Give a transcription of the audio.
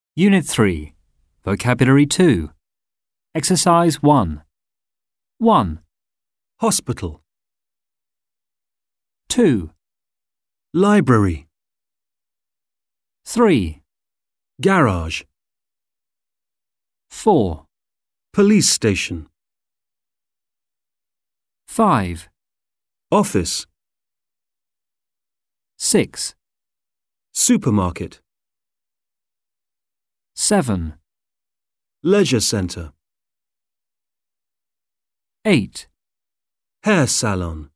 Unit 3. Vocabulary 2. Exercise 1. 1, Hospital. 2, Library. 3, Garage. 4, Police station. 5, Office. 6, Supermarket. 7, Leisure centre. 8. Hair salon.